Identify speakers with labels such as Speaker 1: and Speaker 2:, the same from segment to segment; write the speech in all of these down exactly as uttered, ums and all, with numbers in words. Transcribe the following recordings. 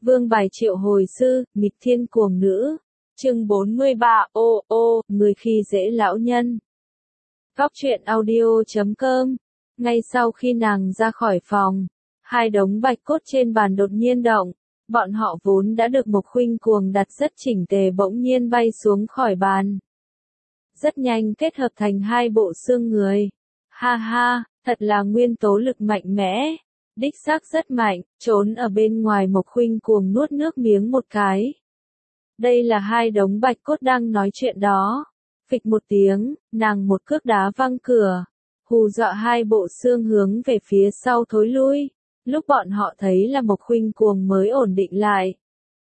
Speaker 1: Vương bài triệu hồi sư, nghịch thiên cuồng nữ. Chương bốn mươi ba, ô ô, người khi dễ lão nhân. Góc truyện audio chấm com. Ngay sau khi nàng ra khỏi phòng, hai đống bạch cốt trên bàn đột nhiên động. Bọn họ vốn đã được Mộc Khuynh Cuồng đặt rất chỉnh tề bỗng nhiên bay xuống khỏi bàn. Rất nhanh kết hợp thành hai bộ xương người. Ha ha, thật là nguyên tố lực mạnh mẽ. Đích xác rất mạnh, trốn ở bên ngoài Mộc Khuynh Cuồng nuốt nước miếng một cái. Đây là hai đống bạch cốt đang nói chuyện đó. Phịch một tiếng, nàng một cước đá văng cửa, hù dọa hai bộ xương hướng về phía sau thối lui. Lúc bọn họ thấy là Mộc Khuynh Cuồng mới ổn định lại.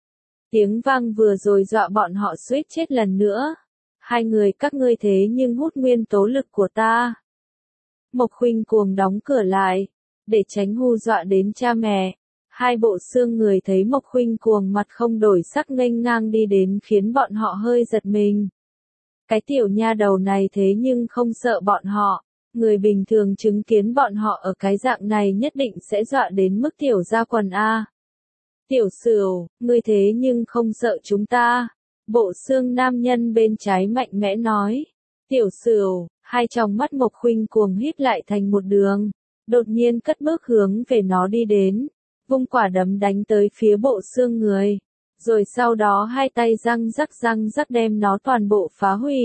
Speaker 1: Tiếng vang vừa rồi dọa bọn họ suýt chết lần nữa. Hai người các ngươi thế nhưng hút nguyên tố lực của ta. Mộc Khuynh Cuồng đóng cửa lại, để tránh hù dọa đến cha mẹ. Hai bộ xương người thấy Mộc Khuynh Cuồng mặt không đổi sắc nghênh ngang đi đến khiến bọn họ hơi giật mình. Cái tiểu nha đầu này thế nhưng không sợ bọn họ. Người bình thường chứng kiến bọn họ ở cái dạng này nhất định sẽ dọa đến mức tiểu ra quần a. Tiểu Sửu, ngươi thế nhưng không sợ chúng ta. Bộ xương nam nhân bên trái mạnh mẽ nói. Tiểu Sửu, hai tròng mắt Mộc Khuynh Cuồng hít lại thành một đường. Đột nhiên cất bước hướng về nó đi đến. Vung quả đấm đánh tới phía bộ xương người. Rồi sau đó hai tay răng rắc răng rắc đem nó toàn bộ phá hủy.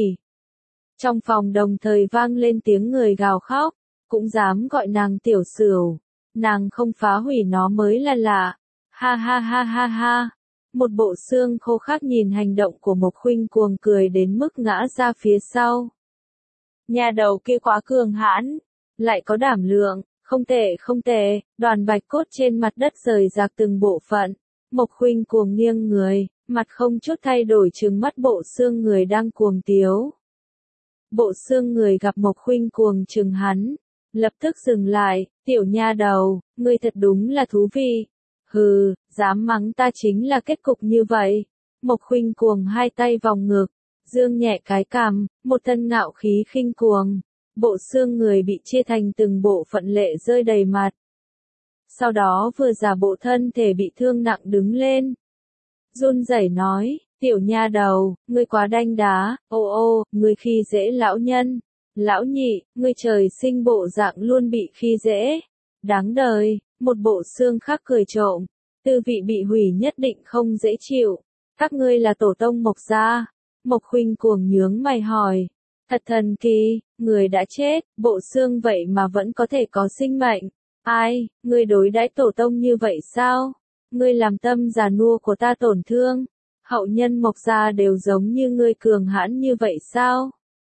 Speaker 1: Trong phòng đồng thời vang lên tiếng người gào khóc. Cũng dám gọi nàng Tiểu Sửu. Nàng không phá hủy nó mới là lạ. Ha ha ha ha ha. Một bộ xương khô khác nhìn hành động của Mộc Khuynh Cuồng cười đến mức ngã ra phía sau. Nhà đầu kia quá cường hãn. Lại có đảm lượng. Không tệ không tệ. Đoàn bạch cốt trên mặt đất rời rạc từng bộ phận. Mộc Khuynh Cuồng nghiêng người, mặt không chút thay đổi trừng mắt bộ xương người đang cuồng tiếu. Bộ xương người gặp Mộc Khuynh Cuồng trừng hắn, lập tức dừng lại. Tiểu nha đầu, ngươi thật đúng là thú vị. Hừ, dám mắng ta chính là kết cục như vậy. Mộc Khuynh Cuồng hai tay vòng ngực, dương nhẹ cái cằm, một thân ngạo khí khinh cuồng. Bộ xương người bị chia thành từng bộ phận lệ rơi đầy mặt. Sau đó vừa giả bộ thân thể bị thương nặng đứng lên. Run rẩy nói, tiểu nha đầu, ngươi quá đanh đá, ô ô, ngươi khi dễ lão nhân. Lão nhị, ngươi trời sinh bộ dạng luôn bị khi dễ. Đáng đời, một bộ xương khác cười trộm. Tư vị bị hủy nhất định không dễ chịu. Các ngươi là tổ tông Mộc gia. Mộc Khuynh Cuồng nhướng mày hỏi. Thật thần kỳ, người đã chết, bộ xương vậy mà vẫn có thể có sinh mệnh. Ai, ngươi đối đãi tổ tông như vậy sao? Ngươi làm tâm già nua của ta tổn thương. Hậu nhân Mộc gia đều giống như ngươi cường hãn như vậy sao?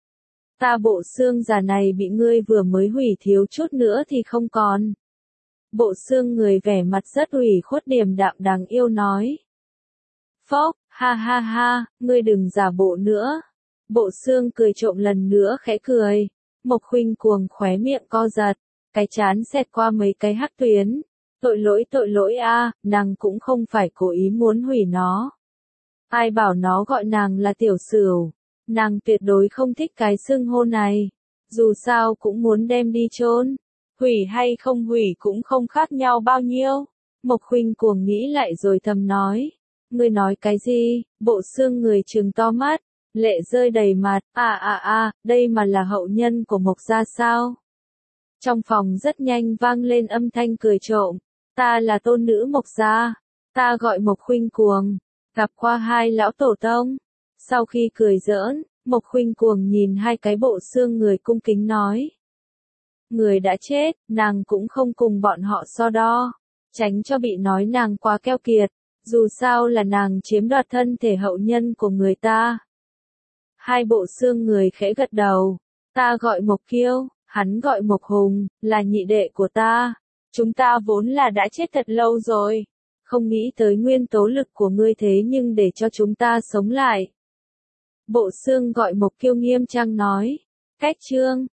Speaker 1: Ta bộ xương già này bị ngươi vừa mới hủy thiếu chút nữa thì không còn. Bộ xương người vẻ mặt rất ủy khuất điềm đạm đáng yêu nói. Phốc, ha ha ha, ngươi đừng giả bộ nữa. Bộ xương cười trộm lần nữa khẽ cười. Mộc Khuynh Cuồng khóe miệng co giật. Cái chán xẹt qua mấy cái hắc tuyến. Tội lỗi tội lỗi a, nàng cũng không phải cố ý muốn hủy nó. Ai bảo nó gọi nàng là Tiểu Sửu. Nàng tuyệt đối không thích cái xưng hô này. Dù sao cũng muốn đem đi chôn. Hủy hay không hủy cũng không khác nhau bao nhiêu. Mộc Khuynh Cuồng nghĩ lại rồi thầm nói. Ngươi nói cái gì? Bộ xương người trừng to mắt. Lệ rơi đầy mặt. À à à, đây mà là hậu nhân của Mộc gia sao? Trong phòng rất nhanh vang lên âm thanh cười trộm. Ta là tôn nữ Mộc gia. Ta gọi Mộc Khuynh Cuồng. Gặp qua hai lão tổ tông. Sau khi cười giỡn, Mộc Khuynh Cuồng nhìn hai cái bộ xương người cung kính nói. Người đã chết, nàng cũng không cùng bọn họ so đo. Tránh cho bị nói nàng quá keo kiệt. Dù sao là nàng chiếm đoạt thân thể hậu nhân của người ta. Hai bộ xương người khẽ gật đầu. Ta gọi Mộc Kiêu. Hắn gọi Mộc Hùng, là nhị đệ của ta. Chúng ta vốn là đã chết thật lâu rồi. Không nghĩ tới nguyên tố lực của ngươi thế nhưng để cho chúng ta sống lại. Bộ xương gọi Mộc Kiêu nghiêm trang nói. Cách chương,